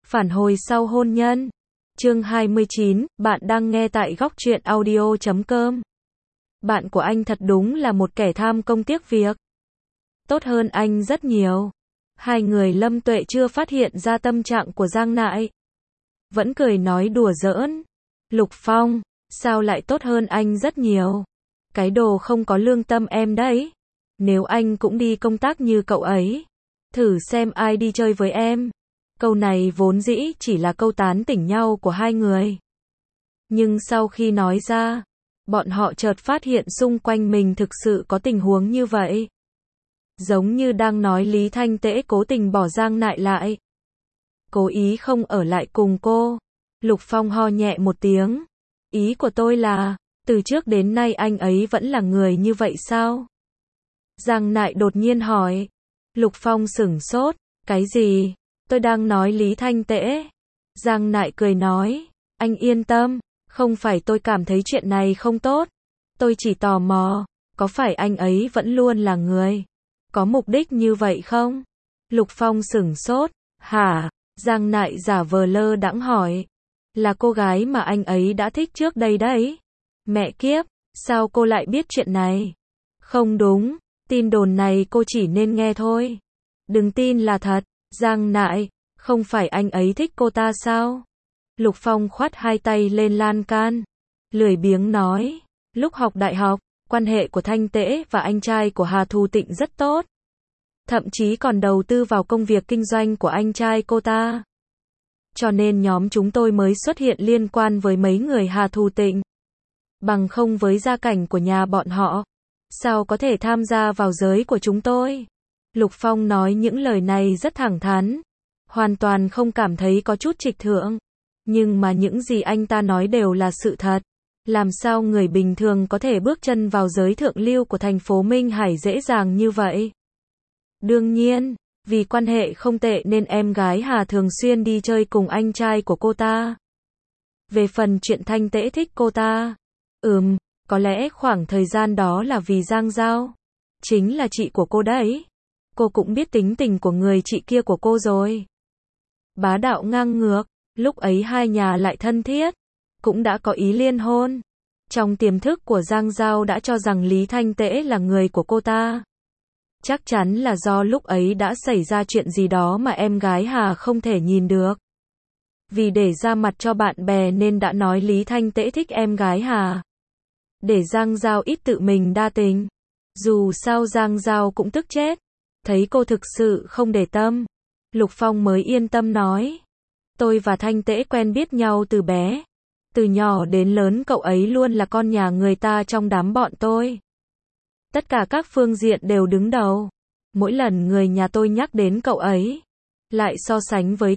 Phản hồi sau hôn nhân. Chương 29, bạn đang nghe tại góc truyện audio.com. Bạn của anh thật đúng là một kẻ tham công tiếc việc. Tốt hơn anh rất nhiều. Hai người Lâm Tuệ chưa phát hiện ra tâm trạng của Giang Nại. Vẫn cười nói đùa giỡn. Lục Phong, sao lại tốt hơn anh rất nhiều? Cái đồ không có lương tâm em đấy. Nếu anh cũng đi công tác như cậu ấy, thử xem ai đi chơi với em. Câu này vốn dĩ chỉ là câu tán tỉnh nhau của hai người. Nhưng sau khi nói ra, bọn họ chợt phát hiện xung quanh mình thực sự có tình huống như vậy. Giống như đang nói Lý Thanh Tễ cố tình bỏ Giang Nại lại. Cố ý không ở lại cùng cô. Lục Phong ho nhẹ một tiếng. Ý của tôi là, từ trước đến nay anh ấy vẫn là người như vậy sao? Giang Nại đột nhiên hỏi. Lục Phong sửng sốt. Cái gì? Tôi đang nói Lý Thanh Tễ. Giang Nại cười nói. Anh yên tâm, không phải tôi cảm thấy chuyện này không tốt. Tôi chỉ tò mò, có phải anh ấy vẫn luôn là người có mục đích như vậy không? Lục Phong sửng sốt. Hả? Giang Nại giả vờ lơ đãng hỏi. Là cô gái mà anh ấy đã thích trước đây đấy. Mẹ kiếp, sao cô lại biết chuyện này? Không đúng, tin đồn này cô chỉ nên nghe thôi. Đừng tin là thật. Giang Nại, không phải anh ấy thích cô ta sao? Lục Phong khoát hai tay lên lan can. Lười biếng nói. Lúc học đại học, quan hệ của Thanh Tễ và anh trai của Hà Thù Tịnh rất tốt. Thậm chí còn đầu tư vào công việc kinh doanh của anh trai cô ta. Cho nên nhóm chúng tôi mới xuất hiện liên quan với mấy người Hà Thù Tịnh. Bằng không với gia cảnh của nhà bọn họ, sao có thể tham gia vào giới của chúng tôi? Lục Phong nói những lời này rất thẳng thắn, hoàn toàn không cảm thấy có chút trịch thượng. Nhưng mà những gì anh ta nói đều là sự thật. Làm sao người bình thường có thể bước chân vào giới thượng lưu của thành phố Minh Hải dễ dàng như vậy? Đương nhiên, vì quan hệ không tệ nên em gái Hà thường xuyên đi chơi cùng anh trai của cô ta. Về phần chuyện Thanh Tễ thích cô ta, có lẽ khoảng thời gian đó là vì Giang Giao, chính là chị của cô đấy. Cô cũng biết tính tình của người chị kia của cô rồi. Bá đạo ngang ngược, lúc ấy hai nhà lại thân thiết, cũng đã có ý liên hôn. Trong tiềm thức của Giang Giao đã cho rằng Lý Thanh Tễ là người của cô ta. Chắc chắn là do lúc ấy đã xảy ra chuyện gì đó mà em gái Hà không thể nhìn được. Vì để ra mặt cho bạn bè nên đã nói Lý Thanh Tễ thích em gái Hà. Để Giang Giao ít tự mình đa tình. Dù sao Giang Giao cũng tức chết. Thấy cô thực sự không để tâm, Lục Phong mới yên tâm nói. Tôi và Thanh Tễ quen biết nhau từ bé. Từ nhỏ đến lớn cậu ấy luôn là con nhà người ta trong đám bọn tôi. Tất cả các phương diện đều đứng đầu. Mỗi lần người nhà tôi nhắc đến cậu ấy, lại so sánh với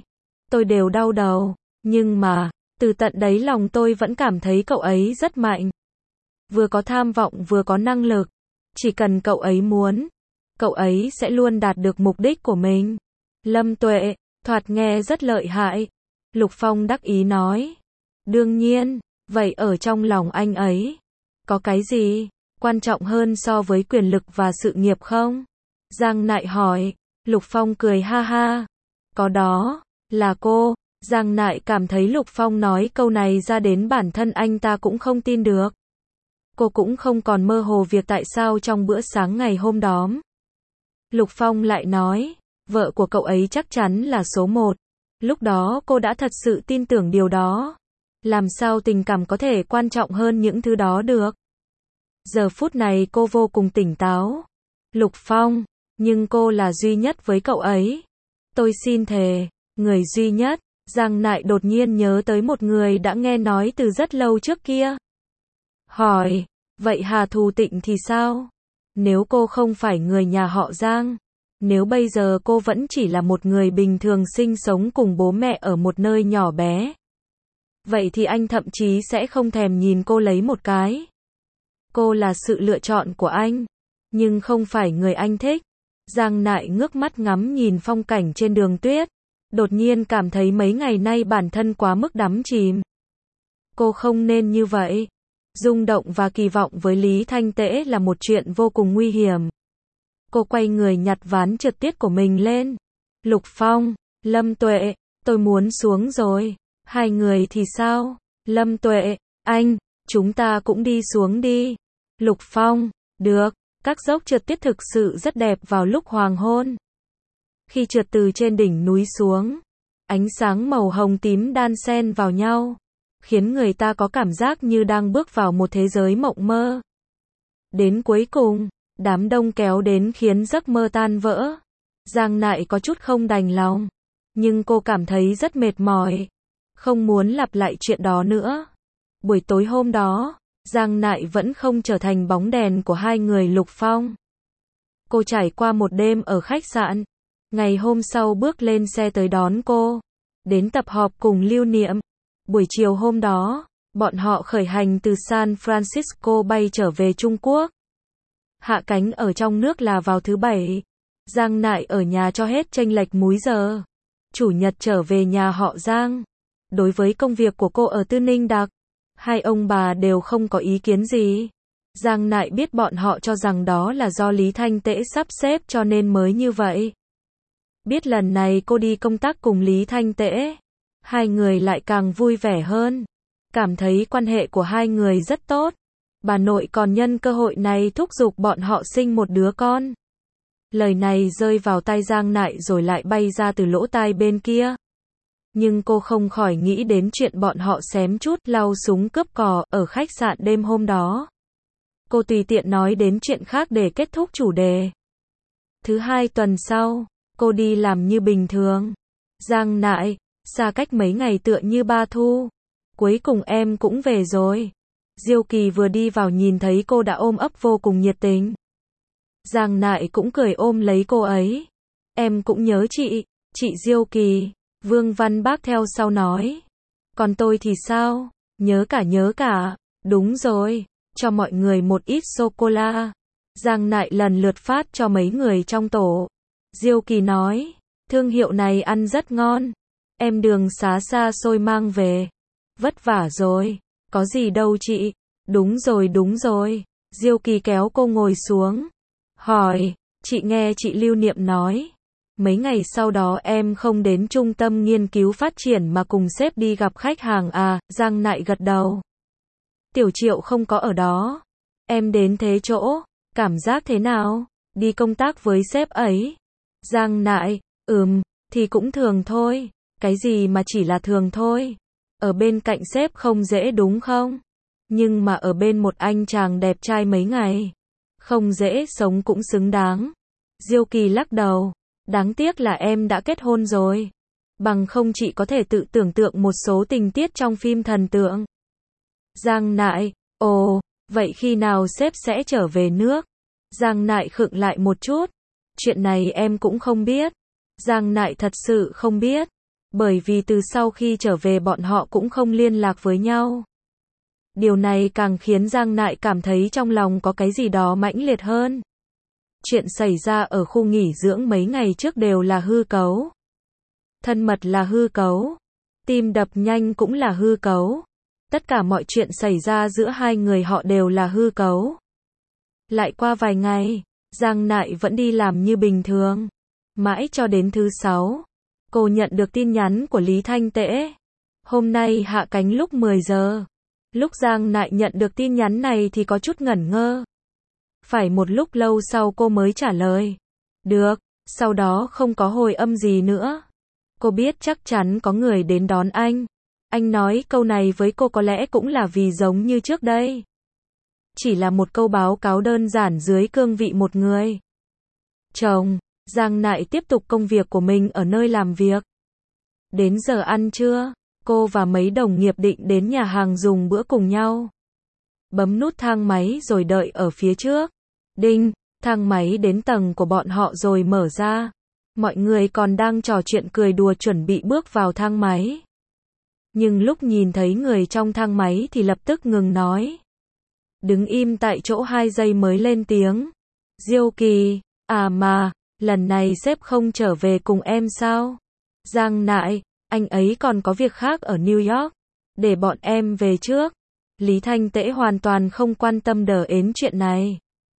tôi đều đau đầu. Nhưng mà, từ tận đáy lòng tôi vẫn cảm thấy cậu ấy rất mạnh. Vừa có tham vọng vừa có năng lực. Chỉ cần cậu ấy muốn, cậu ấy sẽ luôn đạt được mục đích của mình. Lâm Tuệ, thoạt nghe rất lợi hại. Lục Phong đắc ý nói. Đương nhiên, vậy ở trong lòng anh ấy, có cái gì quan trọng hơn so với quyền lực và sự nghiệp không? Giang Nại hỏi. Lục Phong cười ha ha. Có đó, là cô. Giang Nại cảm thấy Lục Phong nói câu này ra đến bản thân anh ta cũng không tin được. Cô cũng không còn mơ hồ việc tại sao trong bữa sáng ngày hôm đó. Lục Phong lại nói, vợ của cậu ấy chắc chắn là số một. Lúc đó cô đã thật sự tin tưởng điều đó. Làm sao tình cảm có thể quan trọng hơn những thứ đó được? Giờ phút này cô vô cùng tỉnh táo. Lục Phong, nhưng cô là duy nhất với cậu ấy. Tôi xin thề, người duy nhất. Giang Nại đột nhiên nhớ tới một người đã nghe nói từ rất lâu trước kia. Hỏi, vậy Hà Thù Tịnh thì sao? Nếu cô không phải người nhà họ Giang, nếu bây giờ cô vẫn chỉ là một người bình thường sinh sống cùng bố mẹ ở một nơi nhỏ bé, vậy thì anh thậm chí sẽ không thèm nhìn cô lấy một cái. Cô là sự lựa chọn của anh, nhưng không phải người anh thích. Giang Nại ngước mắt ngắm nhìn phong cảnh trên đường tuyết, đột nhiên cảm thấy mấy ngày nay bản thân quá mức đắm chìm. Cô không nên như vậy. Rung động và kỳ vọng với Lý Thanh Tễ là một chuyện vô cùng nguy hiểm. Cô quay người nhặt ván trượt tuyết của mình lên. Lục Phong, Lâm Tuệ, Tôi muốn xuống rồi. Hai người thì sao? Lâm Tuệ, anh, chúng ta cũng đi xuống đi. Lục Phong, được. Các dốc trượt tuyết thực sự rất đẹp vào lúc hoàng hôn. Khi trượt từ trên đỉnh núi xuống, ánh sáng màu hồng tím đan xen vào nhau, khiến người ta có cảm giác như đang bước vào một thế giới mộng mơ. Đến cuối cùng, đám đông kéo đến khiến giấc mơ tan vỡ. Giang Nại có chút không đành lòng, nhưng cô cảm thấy rất mệt mỏi, không muốn lặp lại chuyện đó nữa. Buổi tối hôm đó, Giang Nại vẫn không trở thành bóng đèn của hai người Lục Phong. Cô trải qua một đêm ở khách sạn, ngày hôm sau bước lên xe tới đón cô, đến tập họp cùng Lưu Niệm. Buổi chiều hôm đó, bọn họ khởi hành từ San Francisco bay trở về Trung Quốc. Hạ cánh ở trong nước là vào thứ Bảy. Giang Nại ở nhà cho hết chênh lệch múi giờ. Chủ nhật trở về nhà họ Giang. Đối với công việc của cô ở Tư Ninh Đặc, hai ông bà đều không có ý kiến gì. Giang Nại biết bọn họ cho rằng đó là do Lý Thanh Tễ sắp xếp cho nên mới như vậy. Biết lần này cô đi công tác cùng Lý Thanh Tễ, hai người lại càng vui vẻ hơn. Cảm thấy quan hệ của hai người rất tốt. Bà nội còn nhân cơ hội này thúc giục bọn họ sinh một đứa con. Lời này rơi vào tai Giang Nại rồi lại bay ra từ lỗ tai bên kia. Nhưng cô không khỏi nghĩ đến chuyện bọn họ xém chút lau súng cướp cò ở khách sạn đêm hôm đó. Cô tùy tiện nói đến chuyện khác để kết thúc chủ đề. Thứ Hai tuần sau, cô đi làm như bình thường. Giang Nại, xa cách mấy ngày tựa như ba thu. Cuối cùng em cũng về rồi. Diêu Kỳ vừa đi vào nhìn thấy cô đã ôm ấp vô cùng nhiệt tình. Giang Nại cũng cười ôm lấy cô ấy. Em cũng nhớ chị Diêu Kỳ. Vương Văn Bác theo sau nói. Còn tôi thì sao? Nhớ cả. Đúng rồi, cho mọi người một ít sô-cô-la. Giang Nại lần lượt phát cho mấy người trong tổ. Diêu Kỳ nói, thương hiệu này ăn rất ngon. Em đường xá xa xôi mang về. Vất vả rồi. Có gì đâu chị. Đúng rồi. Diêu Kỳ kéo cô ngồi xuống. Hỏi, chị nghe chị Lưu Niệm nói. Mấy ngày sau đó em không đến trung tâm nghiên cứu phát triển mà cùng sếp đi gặp khách hàng à? Giang Nại gật đầu. Tiểu Triệu không có ở đó. Em đến thế chỗ. Cảm giác thế nào? Đi công tác với sếp ấy. Giang Nại, thì cũng thường thôi. Cái gì mà chỉ là thường thôi. Ở bên cạnh sếp không dễ đúng không? Nhưng mà ở bên một anh chàng đẹp trai mấy ngày. Không dễ sống cũng xứng đáng. Diêu Kỳ lắc đầu. Đáng tiếc là em đã kết hôn rồi. Bằng không chị có thể tự tưởng tượng một số tình tiết trong phim thần tượng. Giang Nại, ồ, vậy khi nào sếp sẽ trở về nước? Giang Nại khựng lại một chút. Chuyện này em cũng không biết. Giang Nại thật sự không biết. Bởi vì từ sau khi trở về bọn họ cũng không liên lạc với nhau. Điều này càng khiến Giang Nại cảm thấy trong lòng có cái gì đó mãnh liệt hơn. Chuyện xảy ra ở khu nghỉ dưỡng mấy ngày trước đều là hư cấu. Thân mật là hư cấu. Tim đập nhanh cũng là hư cấu. Tất cả mọi chuyện xảy ra giữa hai người họ đều là hư cấu. Lại qua vài ngày, Giang Nại vẫn đi làm như bình thường. Mãi cho đến thứ Sáu, cô nhận được tin nhắn của Lý Thanh Tễ. Hôm nay hạ cánh lúc 10 giờ. Lúc Giang Nại nhận được tin nhắn này thì có chút ngẩn ngơ. Phải một lúc lâu sau cô mới trả lời. Được, sau đó không có hồi âm gì nữa. Cô biết chắc chắn có người đến đón anh. Anh nói câu này với cô có lẽ cũng là vì giống như trước đây. Chỉ là một câu báo cáo đơn giản dưới cương vị một người chồng. Giang Nại tiếp tục công việc của mình ở nơi làm việc. Đến giờ ăn trưa, cô và mấy đồng nghiệp định đến nhà hàng dùng bữa cùng nhau. Bấm nút thang máy rồi đợi ở phía trước. Đinh, thang máy đến tầng của bọn họ rồi mở ra. Mọi người còn đang trò chuyện cười đùa chuẩn bị bước vào thang máy. Nhưng lúc nhìn thấy người trong thang máy thì lập tức ngừng nói. Đứng im tại chỗ 2 giây mới lên tiếng. Diêu Kỳ, à mà, lần này sếp không trở về cùng em sao? Giang Nại, anh ấy còn có việc khác ở New York. Để bọn em về trước. Lý Thanh Tễ hoàn toàn không quan tâm đến chuyện này.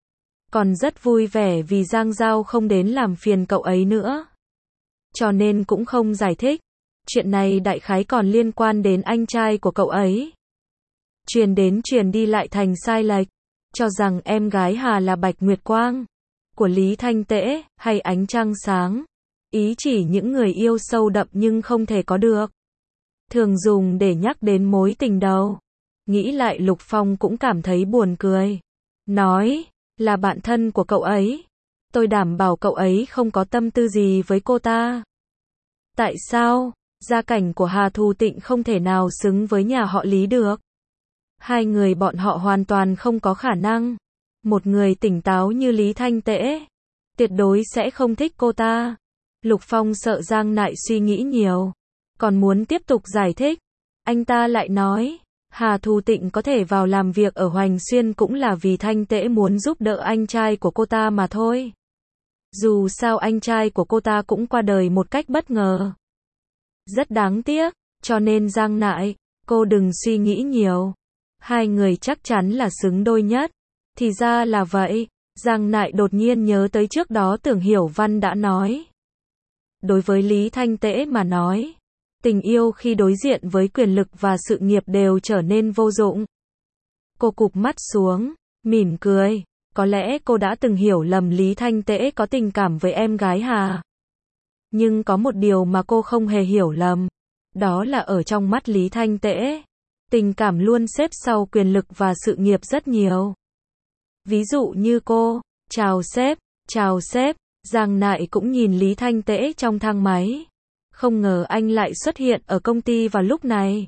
Còn rất vui vẻ vì Giang Giao không đến làm phiền cậu ấy nữa. Cho nên cũng không giải thích. Chuyện này đại khái còn liên quan đến anh trai của cậu ấy. Truyền đến truyền đi lại thành sai lệch, cho rằng em gái Hà là Bạch Nguyệt Quang của Lý Thanh Tễ, hay ánh trăng sáng. Ý chỉ những người yêu sâu đậm nhưng không thể có được. Thường dùng để nhắc đến mối tình đầu. Nghĩ lại Lục Phong cũng cảm thấy buồn cười. Nói, là bạn thân của cậu ấy. Tôi đảm bảo cậu ấy không có tâm tư gì với cô ta. Tại sao? Gia cảnh của Hà Thù Tịnh không thể nào xứng với nhà họ Lý được. Hai người bọn họ hoàn toàn không có khả năng. Một người tỉnh táo như Lý Thanh Tễ, tuyệt đối sẽ không thích cô ta. Lục Phong sợ Giang Nại suy nghĩ nhiều, còn muốn tiếp tục giải thích. Anh ta lại nói, Hà Thù Tịnh có thể vào làm việc ở Hoành Xuyên cũng là vì Thanh Tễ muốn giúp đỡ anh trai của cô ta mà thôi. Dù sao anh trai của cô ta cũng qua đời một cách bất ngờ. Rất đáng tiếc, cho nên Giang Nại, cô đừng suy nghĩ nhiều. Hai người chắc chắn là xứng đôi nhất. Thì ra là vậy, Giang Nại đột nhiên nhớ tới trước đó Tưởng Hiểu Văn đã nói. Đối với Lý Thanh Tễ mà nói, tình yêu khi đối diện với quyền lực và sự nghiệp đều trở nên vô dụng. Cô cụp mắt xuống, mỉm cười. Có lẽ cô đã từng hiểu lầm Lý Thanh Tễ có tình cảm với em gái Hà. Nhưng có một điều mà cô không hề hiểu lầm. Đó là ở trong mắt Lý Thanh Tễ, tình cảm luôn xếp sau quyền lực và sự nghiệp rất nhiều. Ví dụ như cô, chào sếp, Giang Nại cũng nhìn Lý Thanh Tễ trong thang máy. Không ngờ anh lại xuất hiện ở công ty vào lúc này.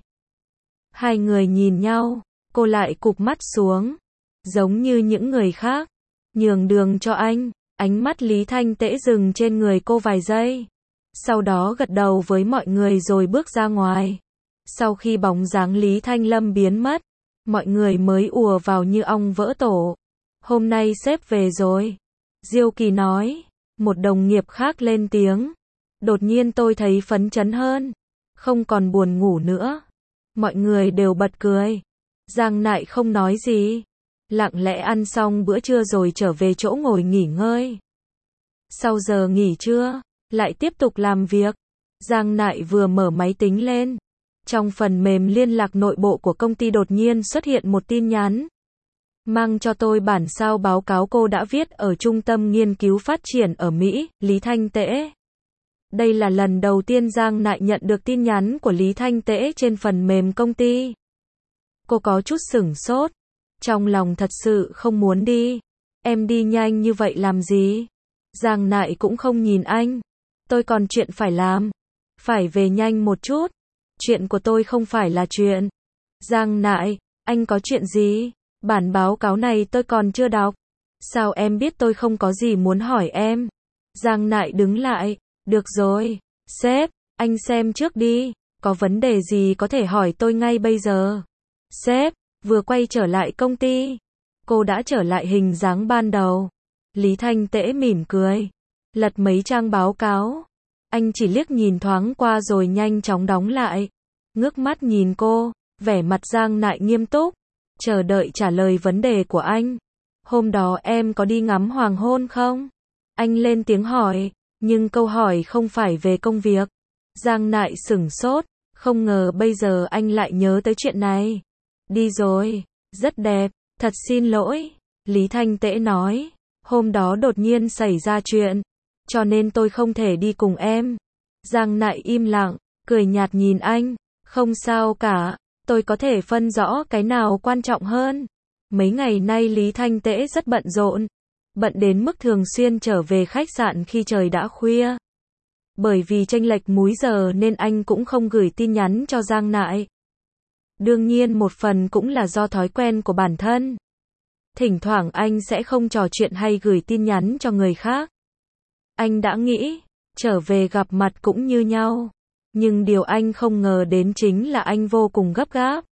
Hai người nhìn nhau, cô lại cụp mắt xuống. Giống như những người khác, nhường đường cho anh. Ánh mắt Lý Thanh Tễ dừng trên người cô vài giây. Sau đó gật đầu với mọi người rồi bước ra ngoài. Sau khi bóng dáng Lý Thanh Lâm biến mất, mọi người mới ùa vào như ong vỡ tổ. Hôm nay sếp về rồi. Diêu Kỳ nói. Một đồng nghiệp khác lên tiếng. Đột nhiên tôi thấy phấn chấn hơn. Không còn buồn ngủ nữa. Mọi người đều bật cười. Giang Nại không nói gì. Lặng lẽ ăn xong bữa trưa rồi trở về chỗ ngồi nghỉ ngơi. Sau giờ nghỉ trưa, lại tiếp tục làm việc. Giang Nại vừa mở máy tính lên. Trong phần mềm liên lạc nội bộ của công ty đột nhiên xuất hiện một tin nhắn. Mang cho tôi bản sao báo cáo cô đã viết ở Trung tâm Nghiên cứu Phát triển ở Mỹ, Lý Thanh Tễ. Đây là lần đầu tiên Giang Nại nhận được tin nhắn của Lý Thanh Tễ trên phần mềm công ty. Cô có chút sửng sốt. Trong lòng thật sự không muốn đi. Em đi nhanh như vậy làm gì? Giang Nại cũng không nhìn anh. Tôi còn chuyện phải làm. Phải về nhanh một chút. Chuyện của tôi không phải là chuyện. Giang Nại, anh có chuyện gì? Bản báo cáo này tôi còn chưa đọc. Sao em biết tôi không có gì muốn hỏi em? Giang Nại đứng lại. Được rồi, sếp, anh xem trước đi. Có vấn đề gì có thể hỏi tôi ngay bây giờ. Sếp, vừa quay trở lại công ty. Cô đã trở lại hình dáng ban đầu. Lý Thanh Tễ mỉm cười. Lật mấy trang báo cáo. Anh chỉ liếc nhìn thoáng qua rồi nhanh chóng đóng lại. Ngước mắt nhìn cô, vẻ mặt Giang Nại nghiêm túc. Chờ đợi trả lời vấn đề của anh. Hôm đó em có đi ngắm hoàng hôn không? Anh lên tiếng hỏi, nhưng câu hỏi không phải về công việc. Giang Nại sửng sốt, không ngờ bây giờ anh lại nhớ tới chuyện này. Đi rồi, rất đẹp, thật xin lỗi. Lý Thanh Tễ nói, hôm đó đột nhiên xảy ra chuyện, cho nên tôi không thể đi cùng em. Giang Nại im lặng, cười nhạt nhìn anh, không sao cả, tôi có thể phân rõ cái nào quan trọng hơn. Mấy ngày nay Lý Thanh Tễ rất bận rộn, bận đến mức thường xuyên trở về khách sạn khi trời đã khuya. Bởi vì chênh lệch múi giờ nên anh cũng không gửi tin nhắn cho Giang Nại. Đương nhiên một phần cũng là do thói quen của bản thân. Thỉnh thoảng anh sẽ không trò chuyện hay gửi tin nhắn cho người khác. Anh đã nghĩ, trở về gặp mặt cũng như nhau. Nhưng điều anh không ngờ đến chính là anh vô cùng gấp gáp.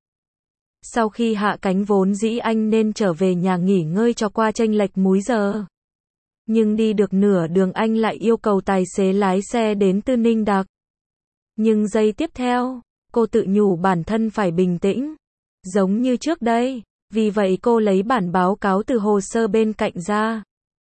Sau khi hạ cánh vốn dĩ anh nên trở về nhà nghỉ ngơi cho qua chênh lệch múi giờ. Nhưng đi được nửa đường anh lại yêu cầu tài xế lái xe đến Tư Ninh Đặc. Nhưng giây tiếp theo, cô tự nhủ bản thân phải bình tĩnh. Giống như trước đây, vì vậy cô lấy bản báo cáo từ hồ sơ bên cạnh ra.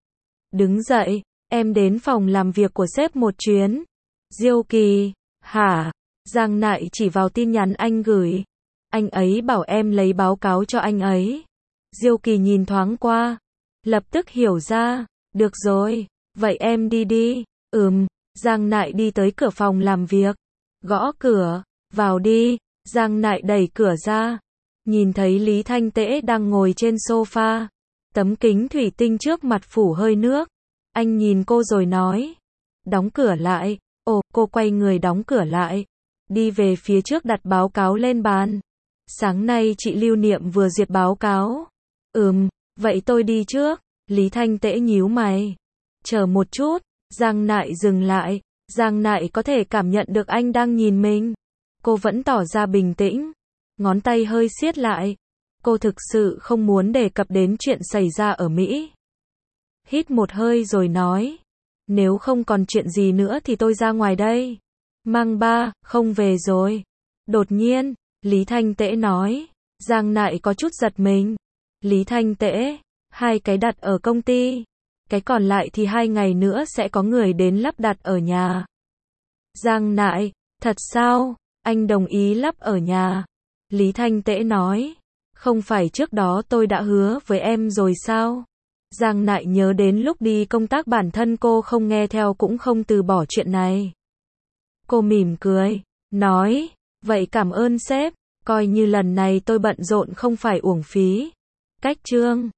Đứng dậy, em đến phòng làm việc của sếp một chuyến. Diêu Kỳ, hả? Giang Nại chỉ vào tin nhắn anh gửi. Anh ấy bảo em lấy báo cáo cho anh ấy. Diêu Kỳ nhìn thoáng qua, lập tức hiểu ra. Được rồi, vậy em đi đi. Giang Nại đi tới cửa phòng làm việc, gõ cửa. Vào đi. Giang Nại đẩy cửa ra, nhìn thấy Lý Thanh Tễ đang ngồi trên sofa, tấm kính thủy tinh trước mặt phủ hơi nước. Anh nhìn cô rồi nói, đóng cửa lại. Ồ, cô quay người đóng cửa lại, đi về phía trước đặt báo cáo lên bàn. Sáng nay chị Lưu Niệm vừa duyệt báo cáo. Vậy tôi đi trước. Lý Thanh Tễ nhíu mày. Chờ một chút. Giang Nại dừng lại. Giang Nại có thể cảm nhận được anh đang nhìn mình. Cô vẫn tỏ ra bình tĩnh, ngón tay hơi siết lại. Cô thực sự không muốn đề cập đến chuyện xảy ra ở Mỹ. Hít một hơi rồi nói, nếu không còn chuyện gì nữa thì tôi ra ngoài đây. Mang ba, không về rồi. Đột nhiên, Lý Thanh Tễ nói. Giang Nại có chút giật mình. Lý Thanh Tễ, 2 cái đặt ở công ty, cái còn lại thì 2 ngày nữa sẽ có người đến lắp đặt ở nhà. Giang Nại, thật sao? Anh đồng ý lắp ở nhà. Lý Thanh Tễ nói, không phải trước đó tôi đã hứa với em rồi sao? Giang Nại nhớ đến lúc đi công tác bản thân cô không nghe theo cũng không từ bỏ chuyện này. Cô mỉm cười, nói, vậy cảm ơn sếp, coi như lần này tôi bận rộn không phải uổng phí. Cách chương